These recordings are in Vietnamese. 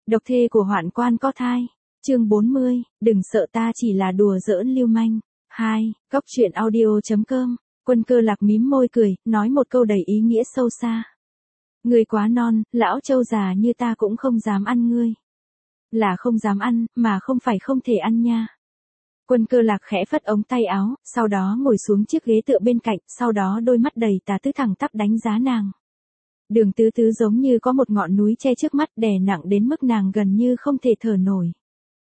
Độc thê của hoạn quan có thai. Chương 40, đừng sợ ta chỉ là đùa giỡn lưu manh. 2. Cốc truyện audio.com. Quân Cơ Lạc mím môi cười, nói một câu đầy ý nghĩa sâu xa. Ngươi quá non, lão trâu già như ta cũng không dám ăn ngươi. Là không dám ăn, mà không phải không thể ăn nha. Quân Cơ Lạc khẽ phất ống tay áo, sau đó ngồi xuống chiếc ghế tựa bên cạnh, sau đó đôi mắt đầy tà tư thẳng tắp đánh giá nàng. Đường Tứ Tứ giống như có một ngọn núi che trước mắt đè nặng đến mức nàng gần như không thể thở nổi.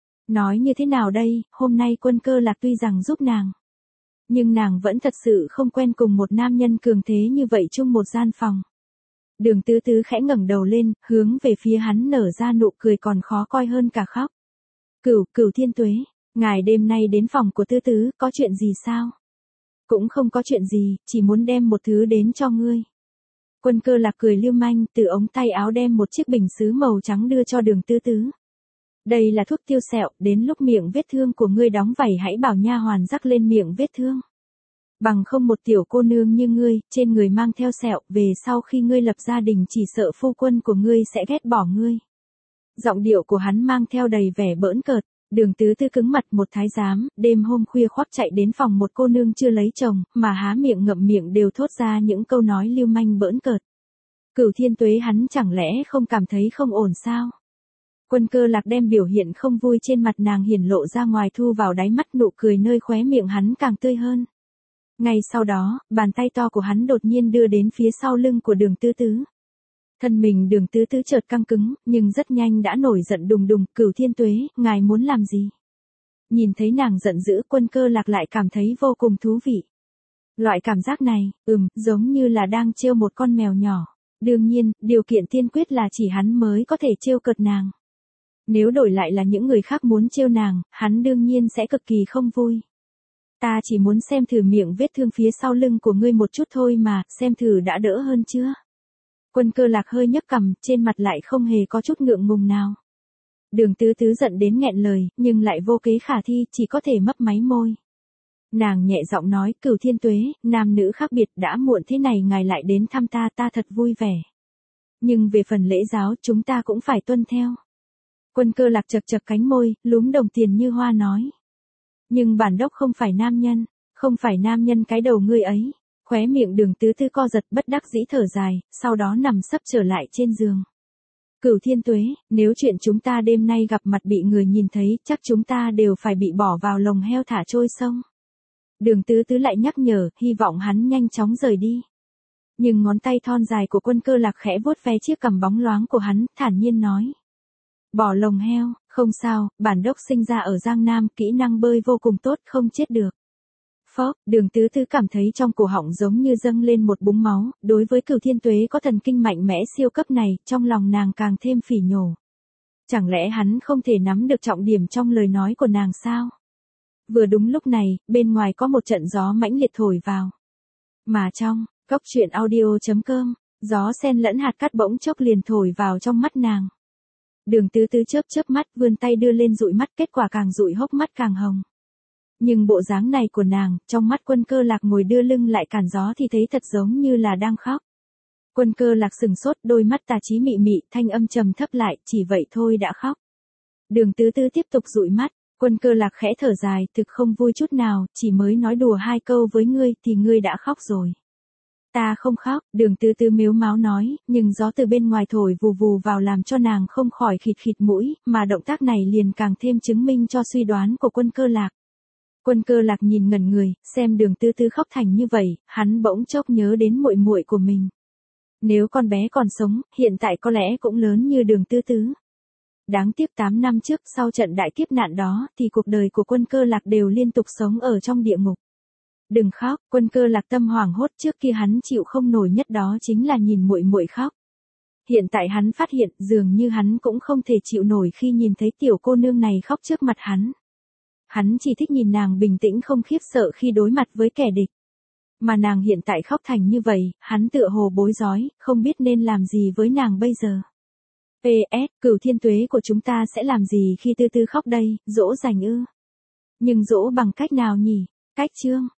Nói như thế nào đây, hôm nay Quân Cơ Lạc tuy rằng giúp nàng. Nhưng nàng vẫn thật sự không quen cùng một nam nhân cường thế như vậy chung một gian phòng. Đường Tứ Tứ khẽ ngẩng đầu lên, hướng về phía hắn nở ra nụ cười còn khó coi hơn cả khóc. Cửu Thiên Tuế, ngài đêm nay đến phòng của Tứ Tứ, có chuyện gì sao? Cũng không có chuyện gì, chỉ muốn đem một thứ đến cho ngươi. Quân Cơ Lạc cười lưu manh, từ ống tay áo đem một chiếc bình sứ màu trắng đưa cho Đường Tứ Tứ. Đây là thuốc tiêu sẹo, đến lúc miệng vết thương của ngươi đóng vảy hãy bảo nha hoàn rắc lên miệng vết thương. Bằng không một tiểu cô nương như ngươi, trên người mang theo sẹo, về sau khi ngươi lập gia đình chỉ sợ phu quân của ngươi sẽ ghét bỏ ngươi. Giọng điệu của hắn mang theo đầy vẻ bỡn cợt. Đường Tứ Tứ cứng mặt, một thái giám, đêm hôm khuya khoác chạy đến phòng một cô nương chưa lấy chồng, mà há miệng ngậm miệng đều thốt ra những câu nói lưu manh bỡn cợt. Cửu Thiên Tuế, hắn chẳng lẽ không cảm thấy không ổn sao? Quân Cơ Lạc đem biểu hiện không vui trên mặt nàng hiển lộ ra ngoài, thu vào đáy mắt, nụ cười nơi khóe miệng hắn càng tươi hơn. Ngay sau đó, bàn tay to của hắn đột nhiên đưa đến phía sau lưng của Đường Tứ Tứ. Thân mình Đường Tứ Tứ chợt căng cứng, nhưng rất nhanh đã nổi giận đùng đùng. Cửu Thiên Tuế, ngài muốn làm gì? Nhìn thấy nàng giận dữ, Quân Cơ Lạc lại cảm thấy vô cùng thú vị. Loại cảm giác này, giống như là đang trêu một con mèo nhỏ. Đương nhiên, điều kiện tiên quyết là chỉ hắn mới có thể trêu cợt nàng. Nếu đổi lại là những người khác muốn trêu nàng, hắn đương nhiên sẽ cực kỳ không vui. Ta chỉ muốn xem thử miệng vết thương phía sau lưng của ngươi một chút thôi mà, xem thử đã đỡ hơn chưa? Quân Cơ Lạc hơi nhấc cằm, trên mặt lại không hề có chút ngượng ngùng nào. Đường Tứ Tứ giận đến nghẹn lời, nhưng lại vô kế khả thi, chỉ có thể mấp máy môi. Nàng nhẹ giọng nói, Cửu Thiên Tuế, nam nữ khác biệt, đã muộn thế này ngài lại đến thăm ta, ta thật vui vẻ. Nhưng về phần lễ giáo, chúng ta cũng phải tuân theo. Quân Cơ Lạc chật chật cánh môi, lúm đồng tiền như hoa nói. Nhưng bản đốc không phải nam nhân, không phải nam nhân cái đầu ngươi ấy. Khóe miệng Đường Tứ Tứ co giật, bất đắc dĩ thở dài, sau đó nằm sấp trở lại trên giường. Cửu Thiên Tuế, nếu chuyện chúng ta đêm nay gặp mặt bị người nhìn thấy, chắc chúng ta đều phải bị bỏ vào lồng heo thả trôi sông. Đường Tứ Tứ lại nhắc nhở, hy vọng hắn nhanh chóng rời đi. Nhưng ngón tay thon dài của Quân Cơ Lạc khẽ vuốt ve chiếc cằm bóng loáng của hắn, thản nhiên nói. Bỏ lồng heo, không sao, bản đốc sinh ra ở Giang Nam, kỹ năng bơi vô cùng tốt, không chết được. Phốc, Đường Tứ Tứ cảm thấy trong cổ họng giống như dâng lên một búng máu, đối với Cửu Thiên Tuế có thần kinh mạnh mẽ siêu cấp này, trong lòng nàng càng thêm phỉ nhổ. Chẳng lẽ hắn không thể nắm được trọng điểm trong lời nói của nàng sao? Vừa đúng lúc này, bên ngoài có một trận gió mãnh liệt thổi vào. Mà trong, cốc truyện audio.com, gió sen lẫn hạt cát bỗng chốc liền thổi vào trong mắt nàng. Đường Tứ Tứ chớp mắt, vươn tay đưa lên dụi mắt, kết quả càng dụi hốc mắt càng hồng. Nhưng bộ dáng này của nàng, trong mắt Quân Cơ Lạc ngồi đưa lưng lại cản gió thì thấy thật giống như là đang khóc. Quân Cơ Lạc sừng sốt, đôi mắt tà chí mị mị, thanh âm trầm thấp lại, chỉ vậy thôi đã khóc. Đường Tứ Tứ tiếp tục dụi mắt, Quân Cơ Lạc khẽ thở dài, thực không vui chút nào, chỉ mới nói đùa hai câu với ngươi thì ngươi đã khóc rồi. Ta không khóc, Đường Tứ Tứ mếu máo nói, nhưng gió từ bên ngoài thổi vù vù vào làm cho nàng không khỏi khịt khịt mũi, mà động tác này liền càng thêm chứng minh cho suy đoán của Quân Cơ Lạc. Quân Cơ Lạc nhìn ngẩn người, xem Đường Tứ Tứ khóc thành như vậy, hắn bỗng chốc nhớ đến muội muội của mình. Nếu con bé còn sống, hiện tại có lẽ cũng lớn như Đường Tứ Tứ. Đáng tiếc 8 năm trước, sau trận đại kiếp nạn đó, thì cuộc đời của Quân Cơ Lạc đều liên tục sống ở trong địa ngục. Đừng khóc, Quân Cơ Lạc tâm hoảng hốt, trước kia hắn chịu không nổi nhất đó chính là nhìn muội muội khóc. Hiện tại hắn phát hiện, dường như hắn cũng không thể chịu nổi khi nhìn thấy tiểu cô nương này khóc trước mặt hắn. Hắn chỉ thích nhìn nàng bình tĩnh không khiếp sợ khi đối mặt với kẻ địch. Mà nàng hiện tại khóc thành như vậy, hắn tựa hồ bối rối, không biết nên làm gì với nàng bây giờ. PS, Cửu Thiên Tuế của chúng ta sẽ làm gì khi Tư Tư khóc đây, dỗ dành ư? Nhưng dỗ bằng cách nào nhỉ? Cách chương